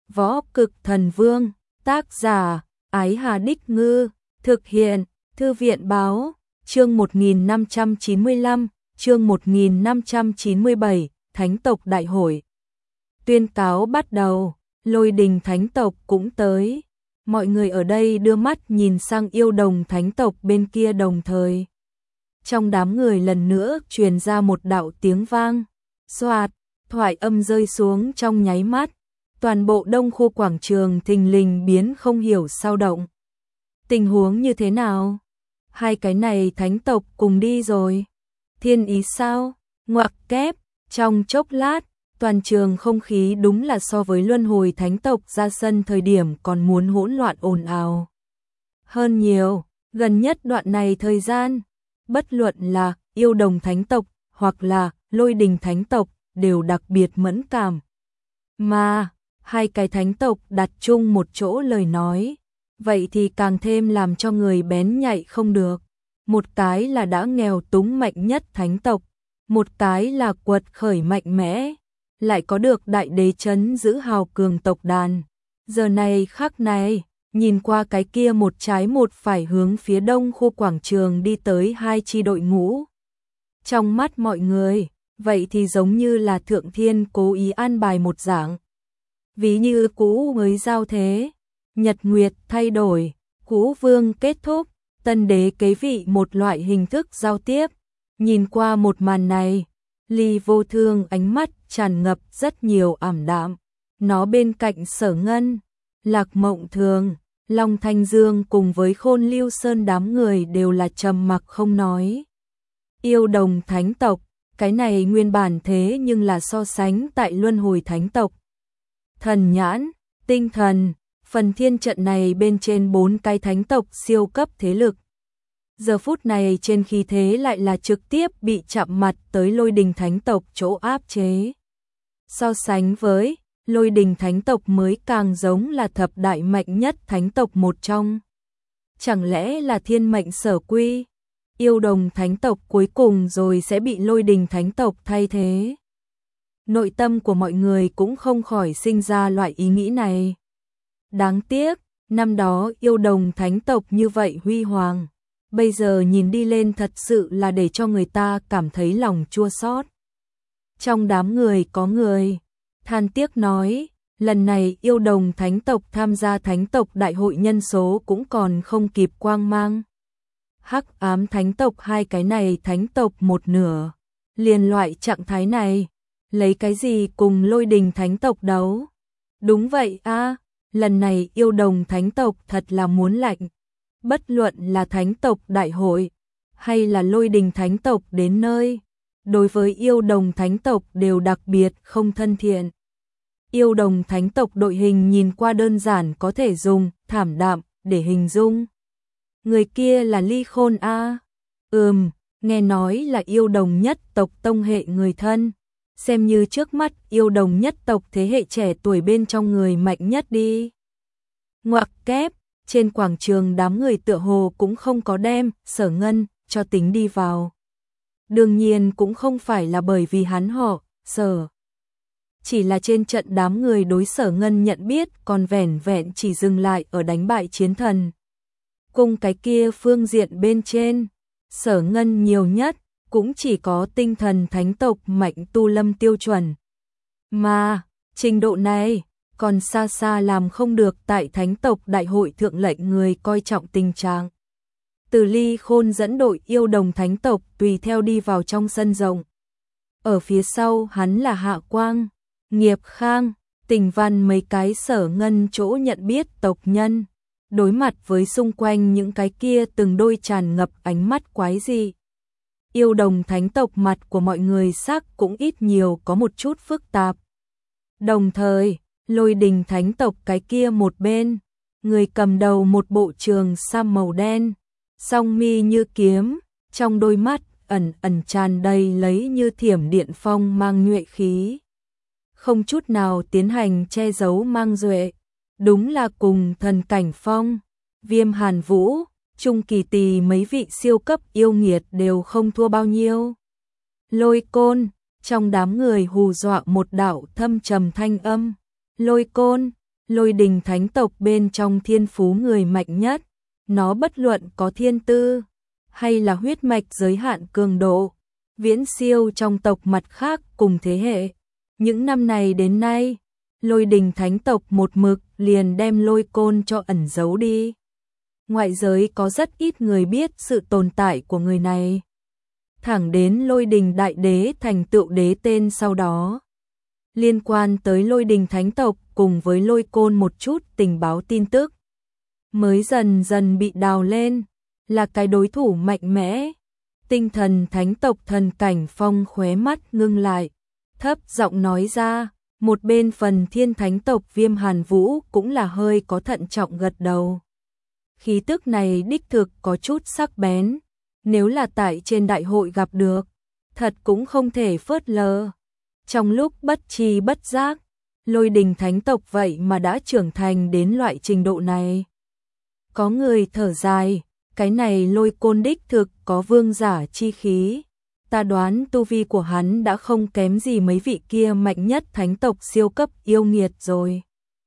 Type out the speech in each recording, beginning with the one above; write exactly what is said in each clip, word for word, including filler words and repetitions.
Võ Cực Thần Vương, tác giả, Ái Hà Đích Ngư, thực hiện, Thư viện Báo, chương một nghìn năm trăm chín mươi lăm, chương một nghìn năm trăm chín mươi bảy, Thánh tộc Đại hội. Tuyên cáo bắt đầu, Lôi Đình Thánh tộc cũng tới. Mọi người ở đây đưa mắt nhìn sang Yêu Đồng Thánh tộc bên kia đồng thời. Trong đám người lần nữa truyền ra một đạo tiếng vang, xoạt, thoại âm rơi xuống trong nháy mắt. Toàn bộ đông khu quảng trường thình lình biến không hiểu sao động. Tình huống như thế nào? Hai cái này thánh tộc cùng đi rồi. Thiên ý sao? Ngoặc kép, trong chốc lát, toàn trường không khí đúng là so với luân hồi thánh tộc ra sân thời điểm còn muốn hỗn loạn ồn ào. Hơn nhiều, gần nhất đoạn này thời gian, bất luận là Yêu Đồng Thánh tộc hoặc là Lôi Đình Thánh tộc đều đặc biệt mẫn cảm. Mà, hai cái thánh tộc đặt chung một chỗ lời nói, vậy thì càng thêm làm cho người bén nhạy không được. Một cái là đã nghèo túng mạnh nhất thánh tộc, một cái là quật khởi mạnh mẽ, lại có được đại đế chấn giữ hào cường tộc đàn. Giờ này khắc này, nhìn qua cái kia một trái một phải hướng phía đông khu quảng trường đi tới hai chi đội ngũ. Trong mắt mọi người, vậy thì giống như là Thượng Thiên cố ý an bài một dạng. Ví như cũ mới giao thế, nhật nguyệt thay đổi, cũ vương kết thúc, tân đế kế vị một loại hình thức giao tiếp. Nhìn qua một màn này, Ly Vô Thương ánh mắt tràn ngập rất nhiều ảm đạm. Nó bên cạnh Sở Ngân, Lạc Mộng Thường, Long Thanh Dương cùng với Khôn Lưu Sơn đám người đều là trầm mặc không nói. Yêu Đồng Thánh tộc, cái này nguyên bản thế nhưng là so sánh tại luân hồi thánh tộc. Thần nhãn, tinh thần, phần thiên trận này bên trên bốn cái thánh tộc siêu cấp thế lực. Giờ phút này trên khí thế lại là trực tiếp bị chạm mặt tới Lôi Đình Thánh tộc chỗ áp chế. So sánh với, Lôi Đình Thánh tộc mới càng giống là thập đại mạnh nhất thánh tộc một trong. Chẳng lẽ là thiên mệnh sở quy? Yêu Đồng Thánh tộc cuối cùng rồi sẽ bị Lôi Đình Thánh tộc thay thế. Nội tâm của mọi người cũng không khỏi sinh ra loại ý nghĩ này. Đáng tiếc, năm đó Yêu Đồng Thánh tộc như vậy huy hoàng, bây giờ nhìn đi lên thật sự là để cho người ta cảm thấy lòng chua xót. Trong đám người có người than tiếc nói, lần này Yêu Đồng Thánh tộc tham gia Thánh tộc đại hội nhân số cũng còn không kịp quang mang. Hắc Ám Thánh tộc hai cái này thánh tộc một nửa, liền loại trạng thái này, lấy cái gì cùng Lôi Đình Thánh tộc đấu? Đúng vậy a, à, lần này Yêu Đồng Thánh tộc thật là muốn lạnh. Bất luận là Thánh tộc đại hội hay là Lôi Đình Thánh tộc đến nơi, đối với Yêu Đồng Thánh tộc đều đặc biệt không thân thiện. Yêu Đồng Thánh tộc đội hình nhìn qua đơn giản có thể dùng thảm đạm để hình dung. Người kia là Ly Khôn a. À. Ừm, nghe nói là Yêu Đồng nhất tộc tông hệ người thân, xem như trước mắt Yêu Đồng nhất tộc thế hệ trẻ tuổi bên trong người mạnh nhất đi. Ngoặc kép, trên quảng trường đám người tựa hồ cũng không có đem Sở Ngân cho tính đi vào. Đương nhiên cũng không phải là bởi vì hắn họ Sở, chỉ là trên trận đám người đối Sở Ngân nhận biết còn vẻn vẹn chỉ dừng lại ở đánh bại chiến thần. Cùng cái kia phương diện bên trên, Sở Ngân nhiều nhất cũng chỉ có tinh thần thánh tộc mạnh tu lâm tiêu chuẩn. Mà, trình độ này còn xa xa làm không được tại thánh tộc đại hội thượng lệnh người coi trọng tình trạng. Từ Ly Khôn dẫn đội Yêu Đồng Thánh tộc tùy theo đi vào trong sân rộng. Ở phía sau hắn là Hạ Quang, Nghiệp Khang, Tình Văn mấy cái Sở Ngân chỗ nhận biết tộc nhân. Đối mặt với xung quanh những cái kia từng đôi tràn ngập ánh mắt quái dị. Yêu Đồng Thánh tộc mặt của mọi người sắc cũng ít nhiều có một chút phức tạp. Đồng thời, Lôi Đình Thánh tộc cái kia một bên, người cầm đầu một bộ trường sam màu đen, song mi như kiếm, trong đôi mắt ẩn ẩn tràn đầy lấy như thiểm điện phong mang nhuệ khí. Không chút nào tiến hành che giấu mang duệ, đúng là cùng Thần Cảnh Phong, Viêm Hàn Vũ, Trung Kỳ Tỳ mấy vị siêu cấp yêu nghiệt đều không thua bao nhiêu. Lôi Côn, trong đám người hù dọa một đạo thâm trầm thanh âm. Lôi Côn, Lôi Đình thánh tộc bên trong thiên phú người mạnh nhất, nó bất luận có thiên tư hay là huyết mạch giới hạn cường độ, viễn siêu trong tộc mặt khác cùng thế hệ. Những năm này đến nay, Lôi Đình thánh tộc một mực liền đem Lôi Côn cho ẩn giấu đi. Ngoại giới có rất ít người biết sự tồn tại của người này. Thẳng đến Lôi Đình đại đế thành tựu đế tên sau đó. Liên quan tới Lôi Đình thánh tộc cùng với Lôi Côn một chút tình báo tin tức, mới dần dần bị đào lên, là cái đối thủ mạnh mẽ. Tinh thần thánh tộc Thần Cảnh Phong khóe mắt ngưng lại, thấp giọng nói ra, một bên phần thiên thánh tộc Viêm Hàn Vũ cũng là hơi có thận trọng gật đầu. Khí tức này đích thực có chút sắc bén, nếu là tại trên đại hội gặp được, thật cũng không thể phớt lờ. Trong lúc bất tri bất giác, Lôi Đình thánh tộc vậy mà đã trưởng thành đến loại trình độ này. Có người thở dài, cái này Lôi Côn đích thực có vương giả chi khí. Ta đoán tu vi của hắn đã không kém gì mấy vị kia mạnh nhất thánh tộc siêu cấp yêu nghiệt rồi.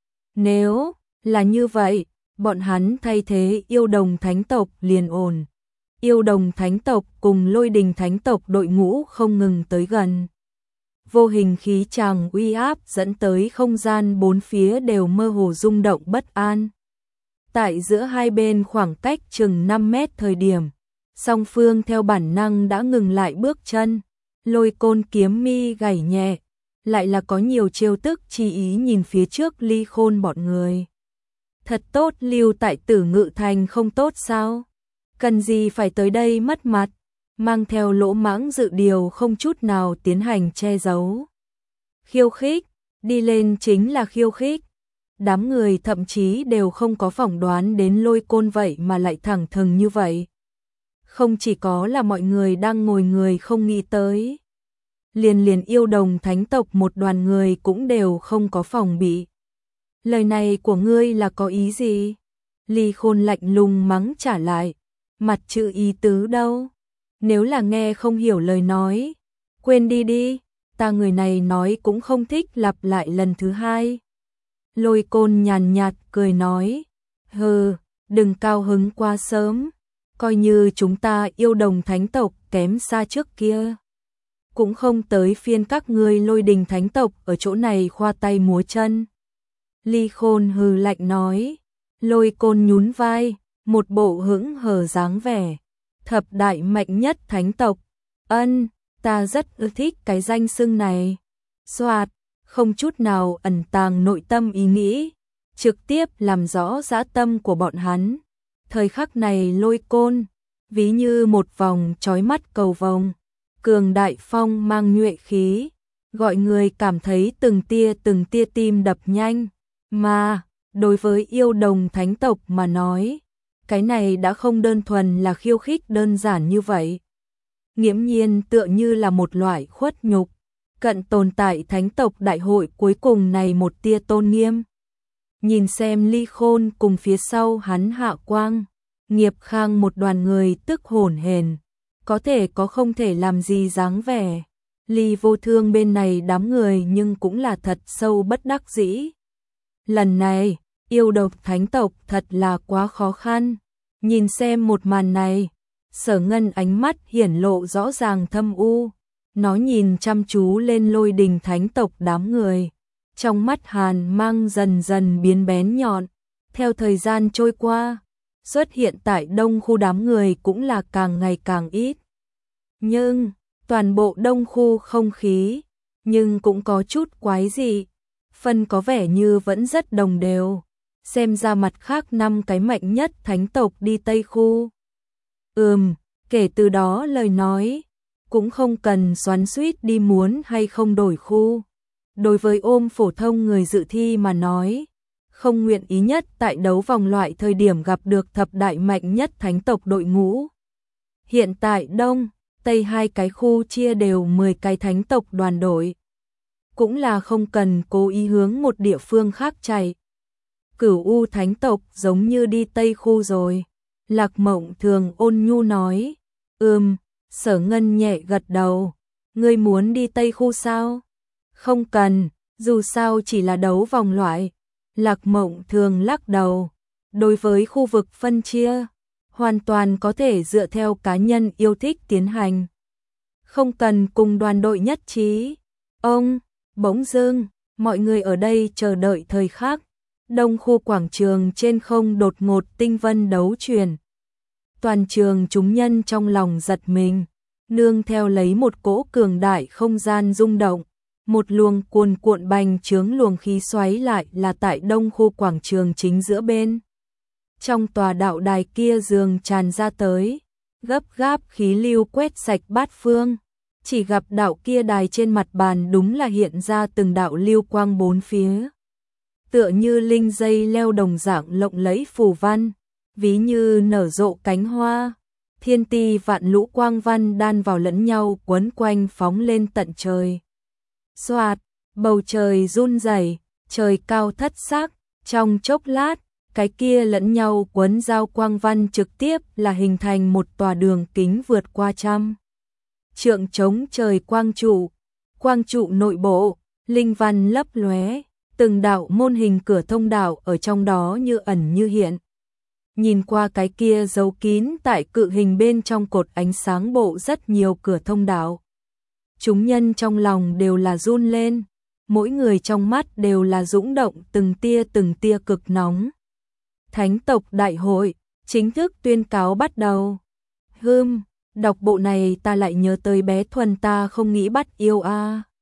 Nếu là như vậy, bọn hắn thay thế yêu đồng thánh tộc liền ổn. Yêu đồng thánh tộc cùng Lôi Đình thánh tộc đội ngũ không ngừng tới gần. Vô hình khí tràng uy áp dẫn tới không gian bốn phía đều mơ hồ rung động bất an. Tại giữa hai bên khoảng cách chừng năm mét thời điểm, song phương theo bản năng đã ngừng lại bước chân. Lôi Côn kiếm mi gảy nhẹ, lại là có nhiều chiêu tức chi ý nhìn phía trước Ly Khôn bọn người. Thật tốt lưu tại Tử Ngự Thành không tốt sao? Cần gì phải tới đây mất mặt, mang theo lỗ mãng dự điều không chút nào tiến hành che giấu. Khiêu khích, đi lên chính là khiêu khích. Đám người thậm chí đều không có phỏng đoán đến Lôi Côn vậy mà lại thẳng thừng như vậy. Không chỉ có là mọi người đang ngồi người không nghĩ tới. Liền liền yêu đồng thánh tộc một đoàn người cũng đều không có phòng bị. Lời này của ngươi là có ý gì? Ly Khôn lạnh lùng mắng trả lại. Mặt chữ ý tứ đâu? Nếu là nghe không hiểu lời nói, quên đi đi, ta người này nói cũng không thích lặp lại lần thứ hai. Lôi Côn nhàn nhạt cười nói, hừ, đừng cao hứng quá sớm, coi như chúng ta yêu đồng thánh tộc kém xa trước kia. Cũng không tới phiên các ngươi Lôi Đình thánh tộc ở chỗ này khoa tay múa chân. Ly Khôn hừ lạnh nói, Lôi Côn nhún vai, một bộ hững hờ dáng vẻ. Thập đại mạnh nhất thánh tộc, ân, ta rất ưa thích cái danh xưng này. Soạt, không chút nào ẩn tàng nội tâm ý nghĩ, trực tiếp làm rõ dã tâm của bọn hắn. Thời khắc này Lôi Côn, ví như một vòng chói mắt cầu vồng, cường đại phong mang nhuệ khí, gọi người cảm thấy từng tia từng tia tim đập nhanh. Mà, đối với yêu đồng thánh tộc mà nói, cái này đã không đơn thuần là khiêu khích đơn giản như vậy. Nghiễm nhiên tựa như là một loại khuất nhục, cận tồn tại thánh tộc đại hội cuối cùng này một tia tôn nghiêm. Nhìn xem Ly Khôn cùng phía sau hắn Hạ Quang, Nghiệp Khang một đoàn người tức hổn hển, có thể có không thể làm gì dáng vẻ. Ly Vô Thương bên này đám người nhưng cũng là thật sâu bất đắc dĩ. Lần này, yêu độc thánh tộc thật là quá khó khăn. Nhìn xem một màn này, Sở Ngân ánh mắt hiển lộ rõ ràng thâm u. Nó nhìn chăm chú lên Lôi Đình thánh tộc đám người. Trong mắt hàn mang dần dần biến bén nhọn. Theo thời gian trôi qua, xuất hiện tại đông khu đám người cũng là càng ngày càng ít. Nhưng, toàn bộ đông khu không khí, nhưng cũng có chút quái dị. Phân có vẻ như vẫn rất đồng đều. Xem ra mặt khác năm cái mạnh nhất thánh tộc đi Tây khu. Ừm, kể từ đó lời nói, cũng không cần xoắn xuýt đi muốn hay không đổi khu. Đối với ôm phổ thông người dự thi mà nói, không nguyện ý nhất tại đấu vòng loại thời điểm gặp được thập đại mạnh nhất thánh tộc đội ngũ. Hiện tại Đông, Tây hai cái khu chia đều mười cái thánh tộc đoàn đội. Cũng là không cần cố ý hướng một địa phương khác chạy. Cửu U thánh tộc giống như đi Tây khu rồi. Lạc Mộng Thường ôn nhu nói, ừm, Sở Ngân nhẹ gật đầu, ngươi muốn đi Tây khu sao? Không cần, dù sao chỉ là đấu vòng loại. Lạc Mộng thường lắc đầu. Đối với khu vực phân chia, hoàn toàn có thể dựa theo cá nhân yêu thích tiến hành. Không cần cùng đoàn đội nhất trí. Ông, bỗng dưng, mọi người ở đây chờ đợi thời khắc. Đông khu quảng trường trên không đột ngột tinh vân đấu chuyển. Toàn trường chúng nhân trong lòng giật mình, nương theo lấy một cỗ cường đại không gian rung động. Một luồng cuồn cuộn bành trướng luồng khí xoáy lại là tại đông khu quảng trường chính giữa bên. Trong tòa đạo đài kia dường tràn ra tới, gấp gáp khí lưu quét sạch bát phương. Chỉ gặp đạo kia đài trên mặt bàn đúng là hiện ra từng đạo lưu quang bốn phía. Tựa như linh dây leo đồng dạng lộng lẫy phù văn, ví như nở rộ cánh hoa. Thiên ti vạn lũ quang văn đan vào lẫn nhau quấn quanh phóng lên tận trời. Xoạt, bầu trời run rẩy, trời cao thất sắc, trong chốc lát, cái kia lẫn nhau quấn giao quang văn trực tiếp là hình thành một tòa đường kính vượt qua trăm trượng chống trời quang trụ. Quang trụ nội bộ, linh văn lấp lóe, từng đạo môn hình cửa thông đạo ở trong đó như ẩn như hiện. Nhìn qua cái kia giấu kín tại cự hình bên trong cột ánh sáng bộ rất nhiều cửa thông đạo. Chúng nhân trong lòng đều là run lên, mỗi người trong mắt đều là dũng động từng tia từng tia cực nóng. Thánh tộc đại hội, chính thức tuyên cáo bắt đầu. Hừm, đọc bộ này ta lại nhớ tới bé Thuần ta không nghĩ bắt yêu a. À.